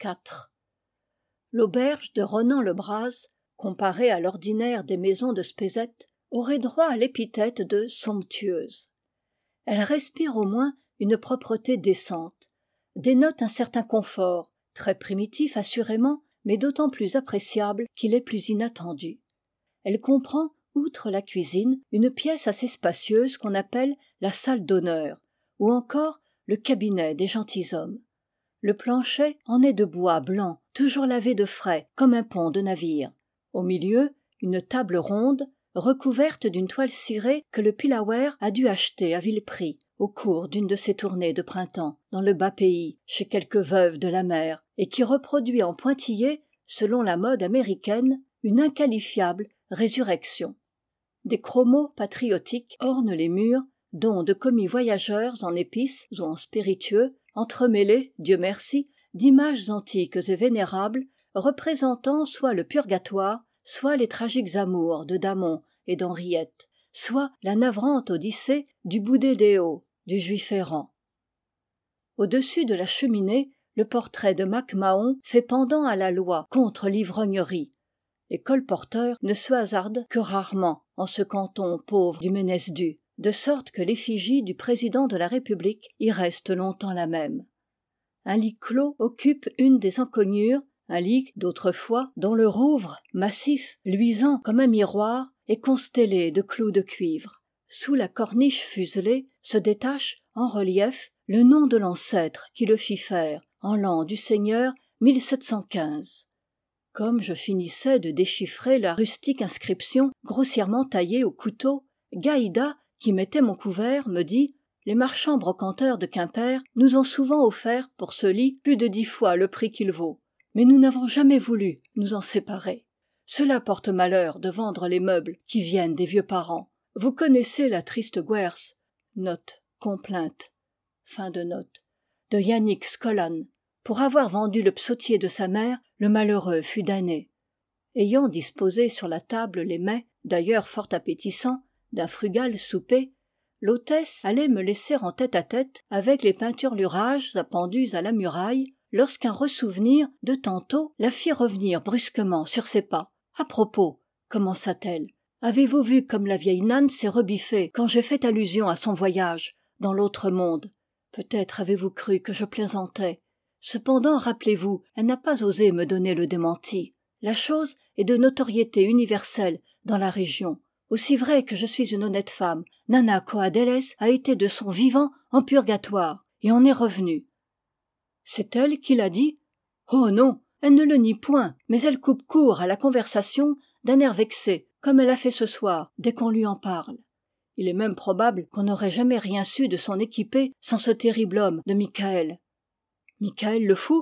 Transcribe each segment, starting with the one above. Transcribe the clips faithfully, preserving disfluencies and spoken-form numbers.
quatre. L'auberge de Ronan-le-Braz, comparée à l'ordinaire des maisons de Spézet, aurait droit à l'épithète de somptueuse. Elle respire au moins une propreté décente, dénote un certain confort, très primitif assurément, mais d'autant plus appréciable qu'il est plus inattendu. Elle comprend, outre la cuisine, une pièce assez spacieuse qu'on appelle la salle d'honneur, ou encore le cabinet des gentilshommes. Le plancher en est de bois blanc, toujours lavé de frais, comme un pont de navire. Au milieu, une table ronde, recouverte d'une toile cirée que le Pillawer a dû acheter à vil prix, au cours d'une de ses tournées de printemps, dans le bas pays, chez quelques veuves de la mer, et qui reproduit en pointillé, selon la mode américaine, une inqualifiable résurrection. Des chromos patriotiques ornent les murs, dont de commis voyageurs en épices ou en spiritueux, entremêlés, Dieu merci, d'images antiques et vénérables, représentant soit le purgatoire, soit les tragiques amours de Damon et d'Henriette, soit la navrante odyssée du Boudédéo, du juif errant. Au-dessus de la cheminée, le portrait de Mac Mahon fait pendant à la loi contre l'ivrognerie. Les colporteurs ne se hasardent que rarement en ce canton pauvre du Ménesdu, de sorte que l'effigie du président de la République y reste longtemps la même. Un lit clos occupe une des encoignures, un lit d'autrefois dont le rouvre, massif, luisant comme un miroir, est constellé de clous de cuivre. Sous la corniche fuselée se détache, en relief, le nom de l'ancêtre qui le fit faire, en l'an du Seigneur mille sept cent quinze. Comme je finissais de déchiffrer la rustique inscription, grossièrement taillée au couteau, Gaïda, qui mettait mon couvert, me dit « Les marchands brocanteurs de Quimper nous ont souvent offert pour ce lit plus de dix fois le prix qu'il vaut. Mais nous n'avons jamais voulu nous en séparer. Cela porte malheur de vendre les meubles qui viennent des vieux parents. Vous connaissez la triste Gwerz, note, complainte, fin de note, de Yannick Scolan. Pour avoir vendu le psautier de sa mère, le malheureux fut damné. » Ayant disposé sur la table les mets, d'ailleurs fort appétissants, d'un frugal souper, l'hôtesse allait me laisser en tête-à-tête avec les peinturlurages appendus à la muraille, lorsqu'un ressouvenir de tantôt la fit revenir brusquement sur ses pas. « À propos, commença-t-elle, avez-vous vu comme la vieille Nann s'est rebiffée quand j'ai fait allusion à son voyage dans l'autre monde? Peut-être avez-vous cru que je plaisantais. Cependant, rappelez-vous, elle n'a pas osé me donner le démenti. La chose est de notoriété universelle dans la région. Aussi vrai que je suis une honnête femme, Nana Coadélez a été de son vivant en purgatoire et en est revenue. » C'est elle qui l'a dit ? Oh non, elle ne le nie point, mais elle coupe court à la conversation d'un air vexé, comme elle a fait ce soir, dès qu'on lui en parle. Il est même probable qu'on n'aurait jamais rien su de son équipée sans ce terrible homme de Michael. Michael le fou ?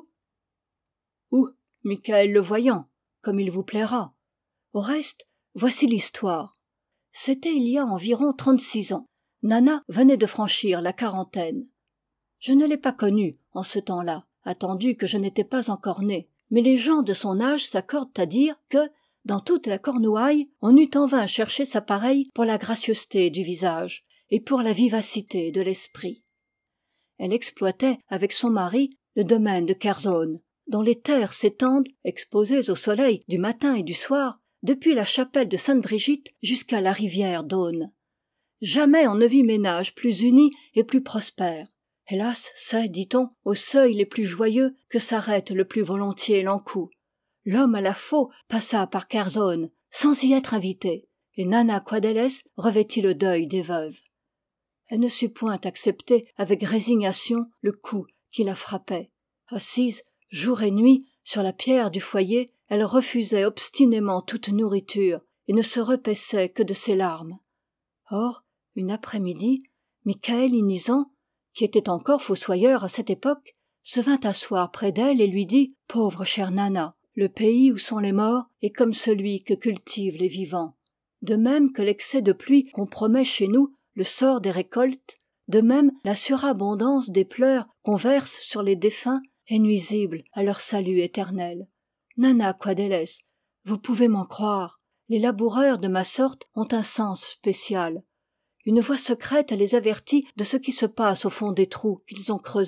Ou Michael le voyant, comme il vous plaira. Au reste, voici l'histoire. C'était il y a environ trente-six ans. Nana venait de franchir la quarantaine. Je ne l'ai pas connue en ce temps-là, attendu que je n'étais pas encore né, mais les gens de son âge s'accordent à dire que, dans toute la Cornouaille, on eût en vain cherché sa pareille pour la gracieuseté du visage et pour la vivacité de l'esprit. Elle exploitait, avec son mari, le domaine de Kerzonn, dont les terres s'étendent, exposées au soleil du matin et du soir, depuis la chapelle de Sainte-Brigitte jusqu'à la rivière d'Aune. Jamais on ne vit ménage plus uni et plus prospère. Hélas, c'est, dit-on, aux seuils les plus joyeux que s'arrête le plus volontiers l'encou. L'homme à la faux passa par Kerzonn, sans y être invité, et Nana Coadélez revêtit le deuil des veuves. Elle ne sut point accepter avec résignation le coup qui la frappait. Assise, jour et nuit, sur la pierre du foyer, elle refusait obstinément toute nourriture et ne se repaissait que de ses larmes. Or, une après-midi, Michael Inizan, qui était encore fossoyeur à cette époque, se vint asseoir près d'elle et lui dit « Pauvre chère Nana, le pays où sont les morts est comme celui que cultivent les vivants. De même que l'excès de pluie compromet chez nous le sort des récoltes, de même la surabondance des pleurs qu'on verse sur les défunts est nuisible à leur salut éternel. Nana Coadélez, vous pouvez m'en croire, les laboureurs de ma sorte ont un sens spécial. Une voix secrète les avertit de ce qui se passe au fond des trous qu'ils ont creusés.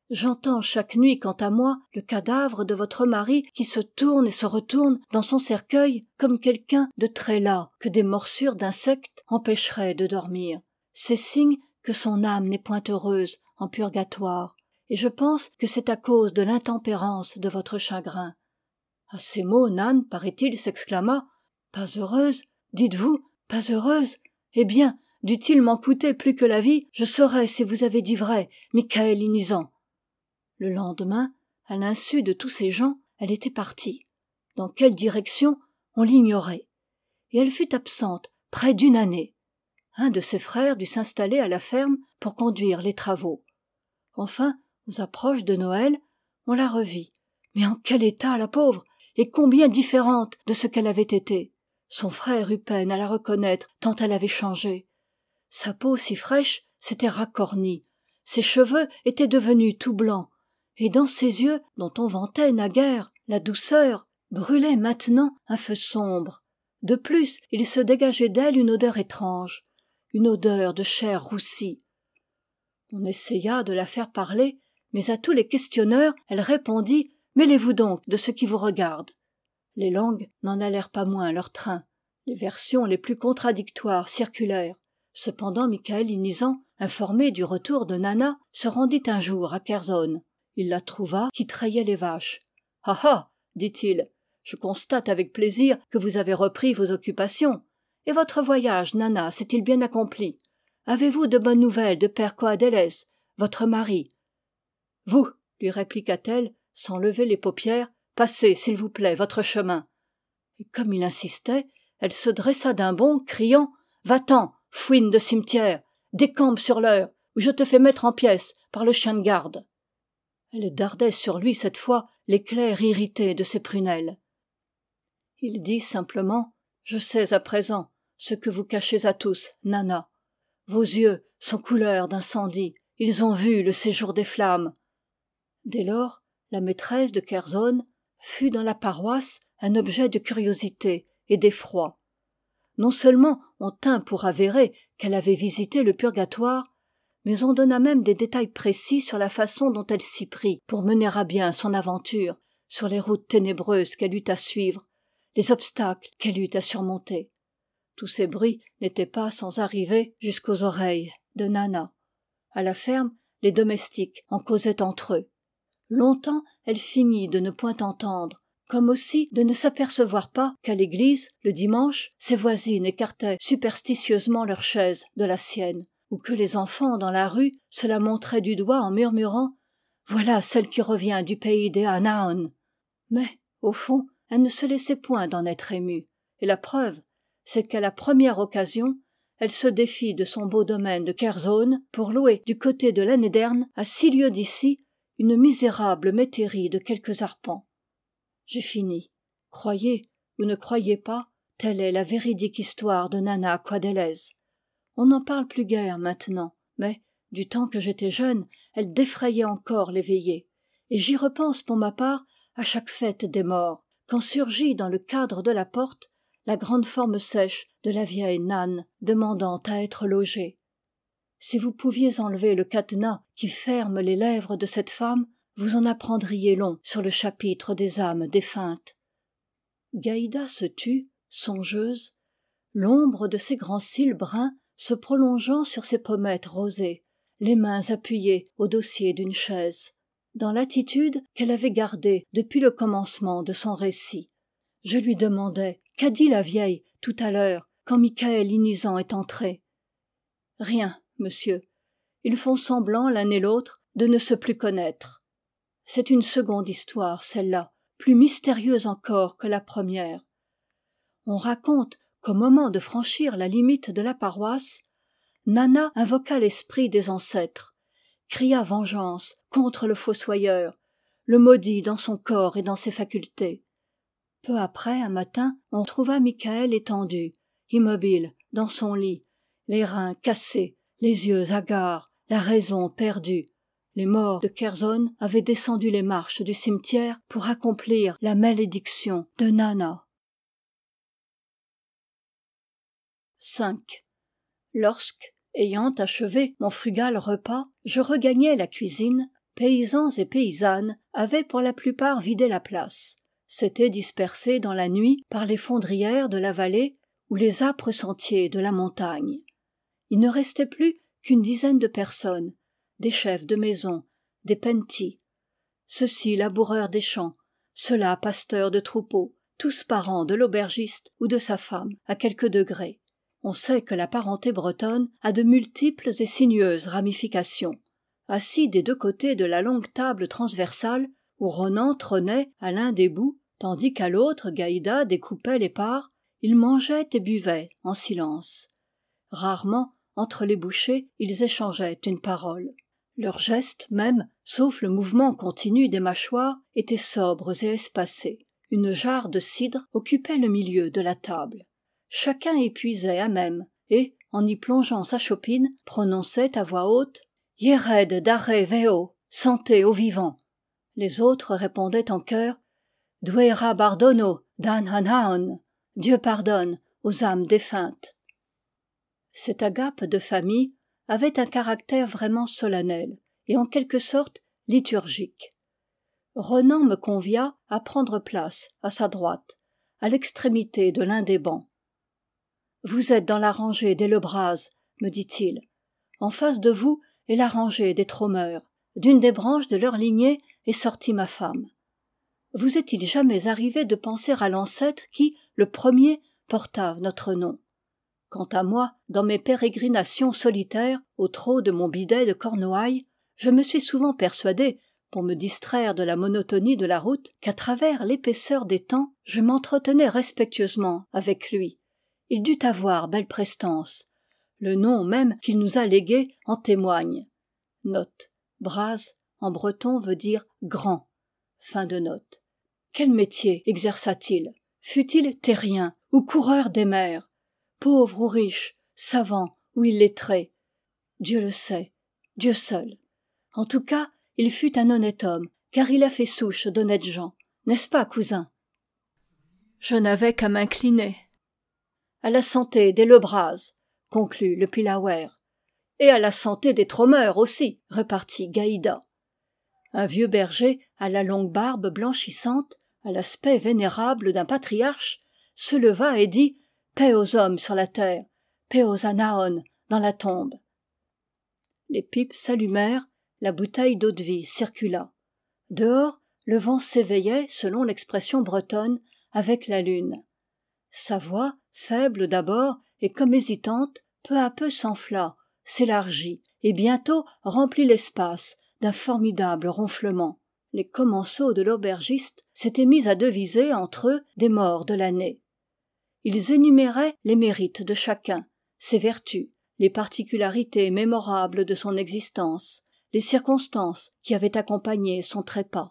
J'entends chaque nuit, quant à moi, le cadavre de votre mari qui se tourne et se retourne dans son cercueil comme quelqu'un de très las que des morsures d'insectes empêcheraient de dormir. C'est signe que son âme n'est point heureuse en purgatoire, et je pense que c'est à cause de l'intempérance de votre chagrin. À ces mots, Nann, paraît-il, s'exclama. Pas heureuse, dites-vous, pas heureuse? Eh bien, dût-il m'en coûter plus que la vie, je saurais si vous avez dit vrai, Michaël Inizan. Le lendemain, à l'insu de tous ces gens, elle était partie. Dans quelle direction, on l'ignorait. Et elle fut absente près d'une année. Un de ses frères dut s'installer à la ferme pour conduire les travaux. Enfin, aux approches de Noël, on la revit. Mais en quel état, la pauvre, et combien différente de ce qu'elle avait été. Son frère eut peine à la reconnaître tant elle avait changé. Sa peau si fraîche s'était racornie, ses cheveux étaient devenus tout blancs, et dans ses yeux, dont on vantait naguère la douceur, brûlait maintenant un feu sombre. De plus, il se dégageait d'elle une odeur étrange, une odeur de chair roussie. On essaya de la faire parler, mais à tous les questionneurs, elle répondit « Mêlez-vous donc de ce qui vous regarde ». Les langues n'en allèrent pas moins leur train. Les versions les plus contradictoires circulèrent. Cependant, Michaël Inizan, informé du retour de Nanna, se rendit un jour à Kerzonn. Il la trouva qui trayait les vaches. « Ah ah !» dit-il. « Je constate avec plaisir que vous avez repris vos occupations. Et votre voyage, Nanna, s'est-il bien accompli? Avez-vous de bonnes nouvelles de père Coadélez, votre mari ?» « Vous, lui répliqua-t-elle, sans lever les paupières, passez, s'il vous plaît, votre chemin. Et comme il insistait, elle se dressa d'un bond, criant « Va-t'en, fouine de cimetière, décampe sur l'heure, ou je te fais mettre en pièces par le chien de garde. » Elle dardait sur lui cette fois l'éclair irrité de ses prunelles. Il dit simplement « Je sais à présent ce que vous cachez à tous, Nanna. Vos yeux sont couleur d'incendie, ils ont vu le séjour des flammes. » Dès lors, la maîtresse de Kerzonn fut dans la paroisse un objet de curiosité et d'effroi. Non seulement on tint pour avérer qu'elle avait visité le purgatoire, mais on donna même des détails précis sur la façon dont elle s'y prit pour mener à bien son aventure, sur les routes ténébreuses qu'elle eut à suivre, les obstacles qu'elle eut à surmonter. Tous ces bruits n'étaient pas sans arriver jusqu'aux oreilles de Nanna. À la ferme, les domestiques en causaient entre eux. Longtemps, elle feignit de ne point entendre, comme aussi de ne s'apercevoir pas qu'à l'église, le dimanche, ses voisines écartaient superstitieusement leurs chaises de la sienne, ou que les enfants dans la rue se la montraient du doigt en murmurant « Voilà celle qui revient du pays des Anaôn ». Mais, au fond, elle ne se laissait point d'en être émue, et la preuve, c'est qu'à la première occasion, elle se défit de son beau domaine de Kerzonn pour louer du côté de Lanéderne, à six lieues d'ici, une misérable métairie de quelques arpents. J'ai fini. Croyez ou ne croyez pas, telle est la véridique histoire de Nanna Coadélez. On n'en parle plus guère maintenant, mais, du temps que j'étais jeune, elle défrayait encore les veillées. Et j'y repense pour ma part à chaque fête des morts, quand surgit dans le cadre de la porte la grande forme sèche de la vieille Nann demandant à être logée. Si vous pouviez enlever le cadenas qui ferme les lèvres de cette femme, vous en apprendriez long sur le chapitre des âmes défuntes. Gaïda se tut, songeuse, l'ombre de ses grands cils bruns se prolongeant sur ses pommettes rosées, les mains appuyées au dossier d'une chaise, dans l'attitude qu'elle avait gardée depuis le commencement de son récit. Je lui demandai « Qu'a dit la vieille, tout à l'heure, quand Michaël Inizan est entré ?»« Rien, monsieur. Ils font semblant l'un et l'autre de ne se plus connaître. C'est une seconde histoire, celle-là, plus mystérieuse encore que la première. On raconte qu'au moment de franchir la limite de la paroisse, Nanna invoqua l'esprit des ancêtres, cria vengeance contre le fossoyeur, le maudit dans son corps et dans ses facultés. Peu après, un matin, on trouva Michaël étendu, immobile, dans son lit, les reins cassés, les yeux hagards, la raison perdue. Les morts de Kerzonn avaient descendu les marches du cimetière pour accomplir la malédiction de Nanna. cinq. Lorsque, ayant achevé mon frugal repas, je regagnai la cuisine, paysans et paysannes avaient pour la plupart vidé la place, s'étaient dispersés dans la nuit par les fondrières de la vallée ou les âpres sentiers de la montagne. Il ne restait plus qu'une dizaine de personnes, des chefs de maison, des pentis, ceux-ci laboureurs des champs, ceux-là pasteurs de troupeaux, tous parents de l'aubergiste ou de sa femme, à quelque degré. On sait que la parenté bretonne a de multiples et sinueuses ramifications. Assis des deux côtés de la longue table transversale, où Ronan trônait à l'un des bouts, tandis qu'à l'autre Gaïda découpait les parts, ils mangeaient et buvaient en silence. Rarement, entre les bouchées, ils échangeaient une parole. Leurs gestes même, sauf le mouvement continu des mâchoires, étaient sobres et espacés. Une jarre de cidre occupait le milieu de la table. Chacun y puisait à même, et, en y plongeant sa chopine, prononçait à voix haute « Yered dare veo, santé aux vivants ». Les autres répondaient en chœur « Duera bardono dan hanaon », Dieu pardonne aux âmes défuntes. Cette agape de famille avait un caractère vraiment solennel et en quelque sorte liturgique. Ronan me convia à prendre place à sa droite, à l'extrémité de l'un des bancs. « Vous êtes dans la rangée des Lebras, me dit-il. En face de vous est la rangée des Tromeur. D'une des branches de leur lignée est sortie ma femme. Vous est-il jamais arrivé de penser à l'ancêtre qui, le premier, porta notre nom ? Quant à moi, dans mes pérégrinations solitaires, au trot de mon bidet de Cornouailles, je me suis souvent persuadé, pour me distraire de la monotonie de la route, qu'à travers l'épaisseur des temps, je m'entretenais respectueusement avec lui. Il dut avoir belle prestance. Le nom même qu'il nous a légué en témoigne. Note. Braz, en breton, veut dire grand. Fin de note. Quel métier exerça-t-il ? Fut-il terrien ou coureur des mers ? Pauvre ou riche, savant ou illettré ? Dieu le sait, Dieu seul. En tout cas, il fut un honnête homme, car il a fait souche d'honnêtes gens. N'est-ce pas, cousin ? Je n'avais qu'à m'incliner. À la santé des Lebras, conclut le Pillawer. Et à la santé des Tromeur aussi, repartit Gaïda. Un vieux berger, à la longue barbe blanchissante, à l'aspect vénérable d'un patriarche, se leva et dit « Paix aux hommes sur la terre, paix aux Anaon dans la tombe ». Les pipes s'allumèrent, la bouteille d'eau-de-vie circula. Dehors, le vent s'éveillait, selon l'expression bretonne, avec la lune. Sa voix, faible d'abord et comme hésitante, peu à peu s'enfla, s'élargit, et bientôt remplit l'espace d'un formidable ronflement. Les commensaux de l'aubergiste s'étaient mis à deviser entre eux des morts de l'année. Ils énuméraient les mérites de chacun, ses vertus, les particularités mémorables de son existence, les circonstances qui avaient accompagné son trépas.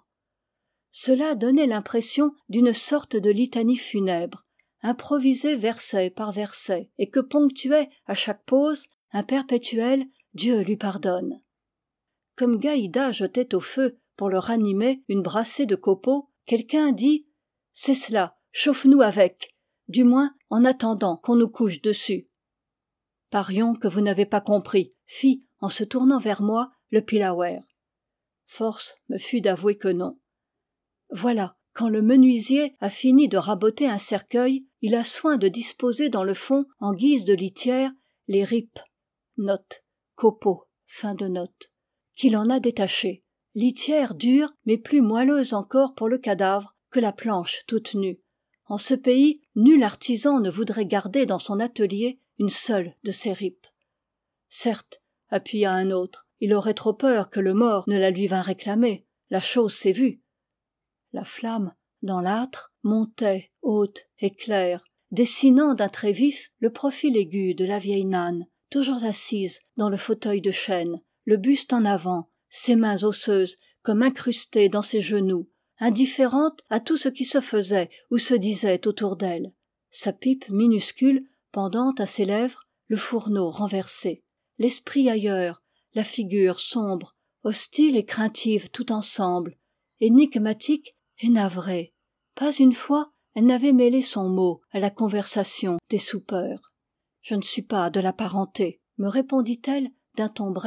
Cela donnait l'impression d'une sorte de litanie funèbre, improvisée verset par verset, et que ponctuait à chaque pause un perpétuel « Dieu lui pardonne ». Comme Gaïda jetait au feu, pour le ranimer, une brassée de copeaux, quelqu'un dit « C'est cela, chauffe-nous avec, du moins en attendant qu'on nous couche dessus ». Parions que vous n'avez pas compris, fit, en se tournant vers moi, le Pillawer. Force me fut d'avouer que non. Voilà, quand le menuisier a fini de raboter un cercueil, il a soin de disposer dans le fond, en guise de litière, les ripes, note, copeaux, fin de note, qu'il en a détachées. Litière dure, mais plus moelleuse encore pour le cadavre que la planche toute nue. En ce pays, nul artisan ne voudrait garder dans son atelier une seule de ces ripes. Certes, appuya un autre, il aurait trop peur que le mort ne la lui vînt réclamer. La chose s'est vue. La flamme, dans l'âtre, montait, haute et claire, dessinant d'un trait vif le profil aigu de la vieille Nann, toujours assise dans le fauteuil de chêne, le buste en avant, ses mains osseuses comme incrustées dans ses genoux, indifférente à tout ce qui se faisait ou se disait autour d'elle. Sa pipe minuscule, pendant à ses lèvres, le fourneau renversé. L'esprit ailleurs, la figure sombre, hostile et craintive tout ensemble, énigmatique et navrée. Pas une fois, elle n'avait mêlé son mot à la conversation des soupeurs. « Je ne suis pas de la parenté », me répondit-elle d'un ton bref,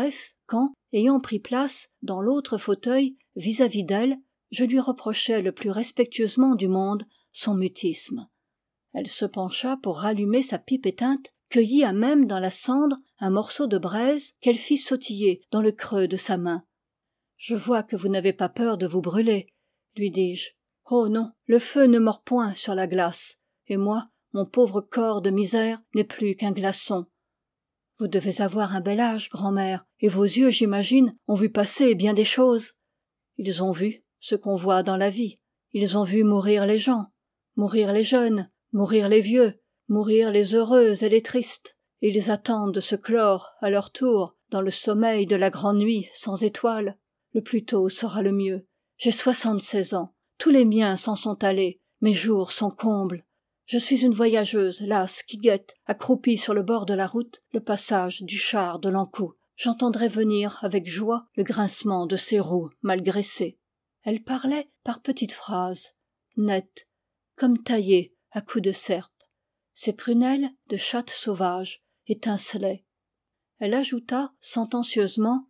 quand, ayant pris place dans l'autre fauteuil vis-à-vis d'elle, je lui reprochai le plus respectueusement du monde son mutisme. Elle se pencha pour rallumer sa pipe éteinte, cueillit à même dans la cendre un morceau de braise qu'elle fit sautiller dans le creux de sa main. « Je vois que vous n'avez pas peur de vous brûler, » lui dis-je. « Oh non, le feu ne mord point sur la glace, et moi, mon pauvre corps de misère n'est plus qu'un glaçon. Vous devez avoir un bel âge, grand-mère, et vos yeux, j'imagine, ont vu passer bien des choses. Ils ont vu ce qu'on voit dans la vie. Ils ont vu mourir les gens, mourir les jeunes, mourir les vieux, mourir les heureux et les tristes, et ils attendent de se clore, à leur tour, dans le sommeil de la grande nuit sans étoiles. Le plus tôt sera le mieux. J'ai soixante-seize ans. Tous les miens s'en sont allés. Mes jours sont combles. Je suis une voyageuse lasse qui guette, accroupie sur le bord de la route, le passage du char de l'Ankou. J'entendrai venir avec joie le grincement de ses roues mal graissées. Elle parlait par petites phrases, nettes, comme taillées à coups de serpe. Ses prunelles de chatte sauvage étincelaient. Elle ajouta sentencieusement: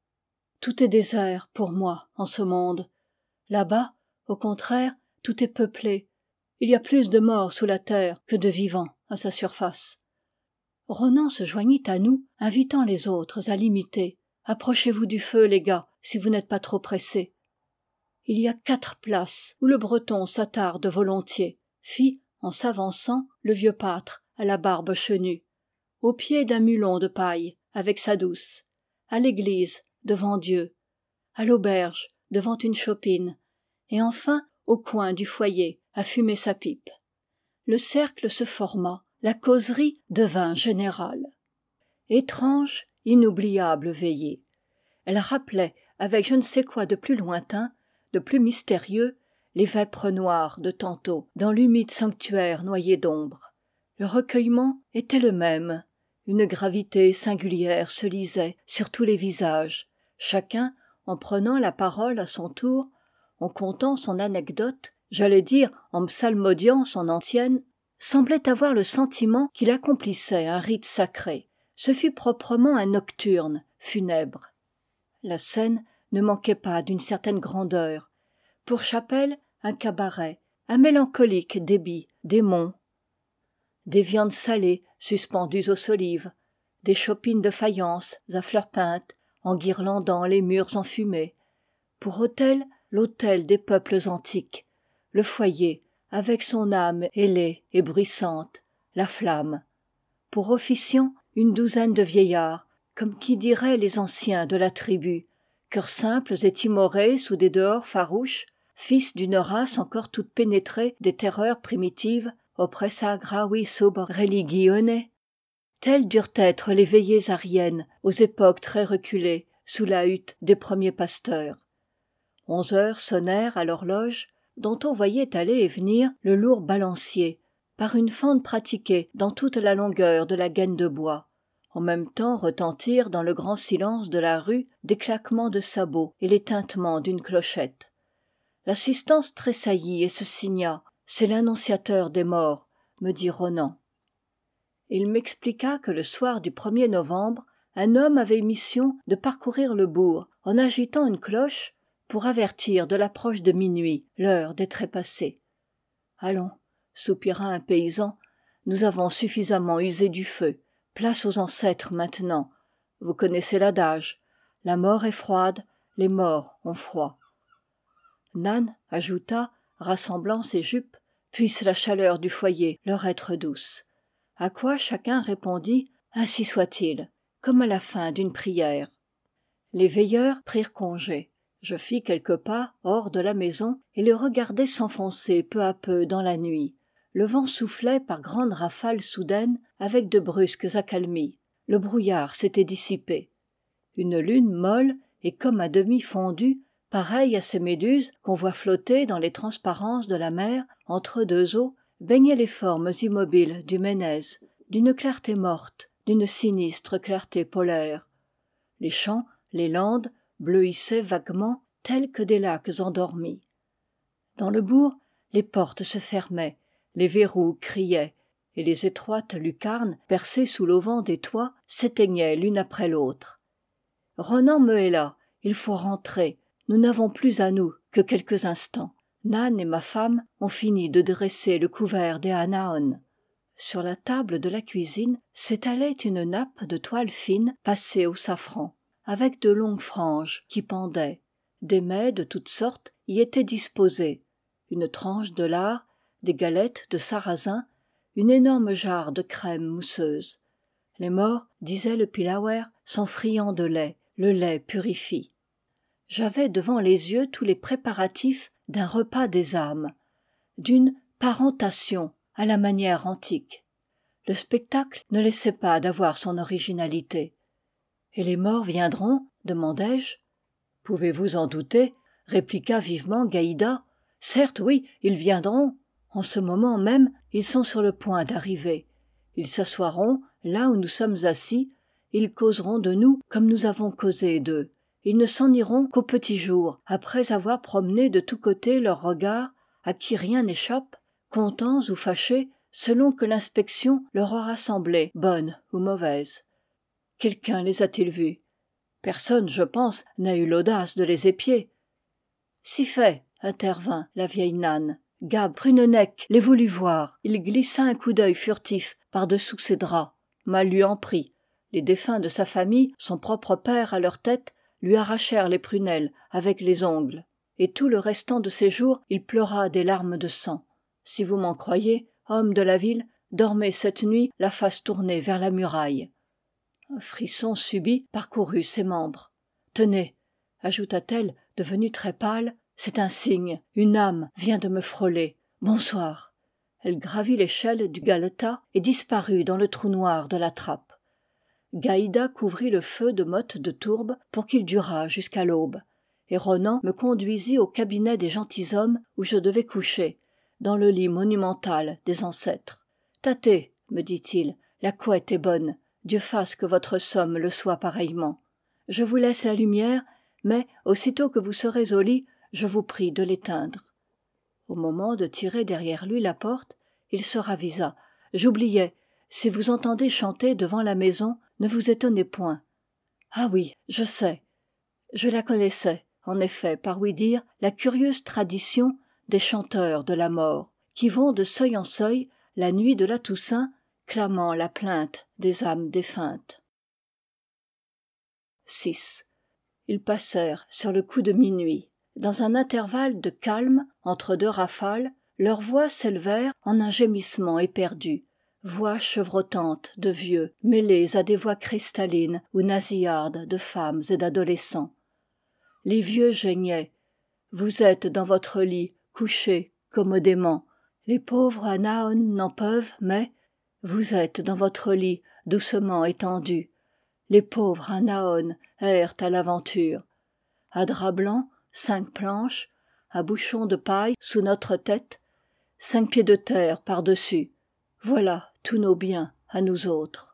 « Tout est désert pour moi en ce monde. Là-bas, au contraire, tout est peuplé. Il y a plus de morts sous la terre que de vivants à sa surface. » Ronan se joignit à nous, invitant les autres à l'imiter. « Approchez-vous du feu, les gars, si vous n'êtes pas trop pressés. » Il y a quatre places où le Breton s'attarde volontiers, fit, en s'avançant, le vieux pâtre à la barbe chenue. Au pied d'un mulon de paille, avec sa douce. À l'église, devant Dieu. À l'auberge, devant une chopine. Et enfin, au coin du foyer, à fumer sa pipe. Le cercle se forma, la causerie devint générale. Étrange, inoubliable veillée. Elle rappelait, avec je ne sais quoi de plus lointain, de plus mystérieux, les vêpres noires de tantôt, dans l'humide sanctuaire noyé d'ombre. Le recueillement était le même. Une gravité singulière se lisait sur tous les visages. Chacun, en prenant la parole à son tour, en contant son anecdote, j'allais dire en psalmodiant son antienne, semblait avoir le sentiment qu'il accomplissait un rite sacré. Ce fut proprement un nocturne funèbre. La scène ne manquait pas d'une certaine grandeur. Pour chapelle, un cabaret, un mélancolique débit, des monts, des viandes salées suspendues aux solives, des chopines de faïence à fleurs peintes, enguirlandant les murs enfumés. Pour autel, l'autel des peuples antiques, le foyer, avec son âme ailée et bruissante, la flamme. Pour officiant, une douzaine de vieillards, comme qui dirait les anciens de la tribu, cœurs simples et timorés sous des dehors farouches, fils d'une race encore toute pénétrée des terreurs primitives, oppressa gravi sub religione. Telles durent être les veillées ariennes aux époques très reculées, sous la hutte des premiers pasteurs. Onze heures sonnèrent à l'horloge, dont on voyait aller et venir le lourd balancier, par une fente pratiquée dans toute la longueur de la gaine de bois. En même temps retentirent dans le grand silence de la rue des claquements de sabots et les tintements d'une clochette. L'assistance tressaillit et se signa. « C'est l'annonciateur des morts », me dit Ronan. Et il m'expliqua que le soir du premier novembre, un homme avait mission de parcourir le bourg en agitant une cloche pour avertir de l'approche de minuit, l'heure des trépassés. « Allons, » soupira un paysan, « nous avons suffisamment usé du feu. Place aux ancêtres maintenant. Vous connaissez l'adage. La mort est froide, les morts ont froid. » Nann ajouta, rassemblant ses jupes, « Puisse la chaleur du foyer leur être douce. » À quoi chacun répondit « Ainsi soit-il », comme à la fin d'une prière. Les veilleurs prirent congé. Je fis quelques pas hors de la maison et les regardai s'enfoncer peu à peu dans la nuit. Le vent soufflait par grandes rafales soudaines avec de brusques accalmies. Le brouillard s'était dissipé. Une lune molle et comme à demi fondue, pareille à ces méduses qu'on voit flotter dans les transparences de la mer entre deux eaux, baignait les formes immobiles du Ménez, d'une clarté morte, d'une sinistre clarté polaire. Les champs, les landes, bleuissaient vaguement, tels que des lacs endormis. Dans le bourg, les portes se fermaient, les verrous criaient, et les étroites lucarnes, percées sous l'auvent des toits, s'éteignaient l'une après l'autre. ronan me héla il faut rentrer nous n'avons plus à nous que quelques instants nann et ma femme ont fini de dresser le couvert des anaôn sur la table de la cuisine s'étalait une nappe de toile fine passée au safran avec de longues franges qui pendaient des mets de toutes sortes y étaient disposés une tranche de lard des galettes de sarrasin une énorme jarre de crème mousseuse les morts disait le pillawer sont friands de lait le lait purifie j'avais devant les yeux tous les préparatifs d'un repas des âmes d'une parentation à la manière antique le spectacle ne laissait pas d'avoir son originalité et les morts viendront demandai-je pouvez-vous en douter répliqua vivement gaïda certes oui ils viendront en ce moment même ils sont sur le point d'arriver ils s'asseoiront là où nous sommes assis ils causeront de nous comme nous avons causé d'eux ils ne s'en iront qu'au petit jour après avoir promené de tous côtés leurs regards à qui rien n'échappe contents ou fâchés selon que l'inspection leur aura semblé bonne ou mauvaise quelqu'un les a-t-il vus personne je pense n'a eu l'audace de les épier si fait intervint la vieille nann gab prunennec les voulut voir il glissa un coup d'œil furtif par-dessous ses draps mal lui en prit les défunts de sa famille son propre père à leur tête lui arrachèrent les prunelles avec les ongles et tout le restant de ses jours il pleura des larmes de sang si vous m'en croyez hommes de la ville dormez cette nuit la face tournée vers la muraille un frisson subit parcourut ses membres tenez ajouta-t-elle devenue très pâle c'est un signe une âme vient de me frôler bonsoir elle gravit l'échelle du galetas et disparut dans le trou noir de la trappe gaïda couvrit le feu de mottes de tourbe pour qu'il durât jusqu'à l'aube et ronan me conduisit au cabinet des gentilshommes où je devais coucher dans le lit monumental des ancêtres tâtez me dit-il la couette est bonne dieu fasse que votre somme le soit pareillement je vous laisse la lumière mais aussitôt que vous serez au lit je vous prie de l'éteindre au moment de tirer derrière lui la porte il se ravisa j'oubliais si vous entendez chanter devant la maison ne vous étonnez point ah oui je sais je la connaissais en effet par ouï dire la curieuse tradition des chanteurs de la mort qui vont de seuil en seuil la nuit de la toussaint clamant la plainte des âmes défuntes six ils passèrent sur le coup de minuit dans un intervalle de calme entre deux rafales leurs voix s'élevèrent en un gémissement éperdu voix chevrotantes de vieux mêlées à des voix cristallines ou nasillardes de femmes et d'adolescents les vieux geignaient vous êtes dans votre lit couchés commodément les pauvres anaôn n'en peuvent mais vous êtes dans votre lit doucement étendus les pauvres anaôn errent à l'aventure un drap blanc cinq planches un bouchon de paille sous notre tête cinq pieds de terre par-dessus voilà tous nos biens à nous autres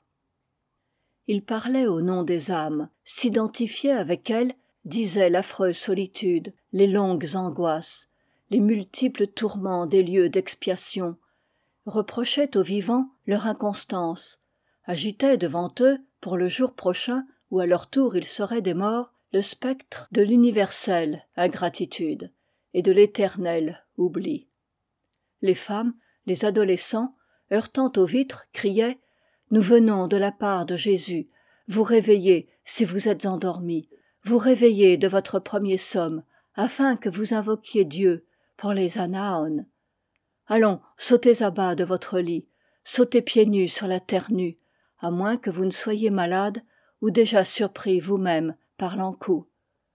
il parlait au nom des âmes s'identifiait avec elles disait l'affreuse solitude les longues angoisses les multiples tourments des lieux d'expiation reprochait aux vivants leur inconstance agitait devant eux pour le jour prochain où à leur tour ils seraient des morts le spectre de l'universelle ingratitude et de l'éternel oubli les femmes les adolescents heurtant aux vitres criaient nous venons de la part de jésus vous réveiller si vous êtes endormis vous réveiller de votre premier somme afin que vous invoquiez dieu pour les anaôn allons sautez à bas de votre lit sautez pieds nus sur la terre nue à moins que vous ne soyez malades ou déjà surpris vous-mêmes par l'ankou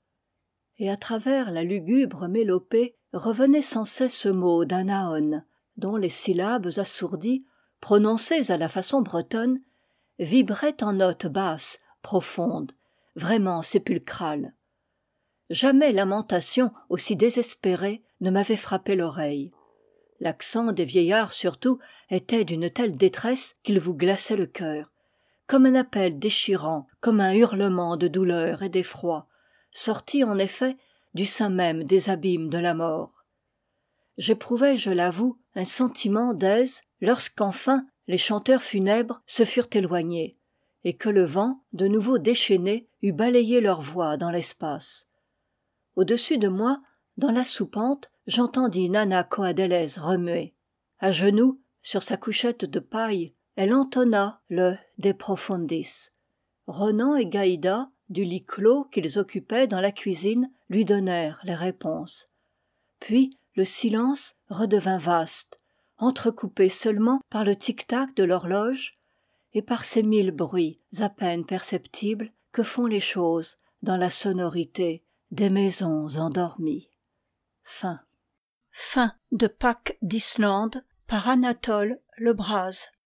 et à travers la lugubre mélopée revenait sans cesse ce mot d'anaôn dont les syllabes assourdies prononcées à la façon bretonne vibraient en notes basses profondes vraiment sépulcrales jamais lamentation aussi désespérée ne m'avait frappé l'oreille l'accent des vieillards surtout était d'une telle détresse qu'il vous glaçait le cœur comme un appel déchirant comme un hurlement de douleur et d'effroi sorti en effet du sein même des abîmes de la mort j'éprouvai je l'avoue un sentiment d'aise lorsqu'enfin les chanteurs funèbres se furent éloignés et que le vent, de nouveau déchaîné, eût balayé leurs voix dans l'espace. Au-dessus de moi, dans la soupente, j'entendis nanna coadélez remuer. À genoux, sur sa couchette de paille, elle entonna le De profundis. Ronan et gaïda, du lit clos qu'ils occupaient dans la cuisine, lui donnèrent les réponses. Puis le silence redevint vaste, entrecoupé seulement par le tic-tac de l'horloge et par ces mille bruits à peine perceptibles que font les choses dans la sonorité des maisons endormies. Fin. Fin de Pâques d'Islande par Anatole Lebras.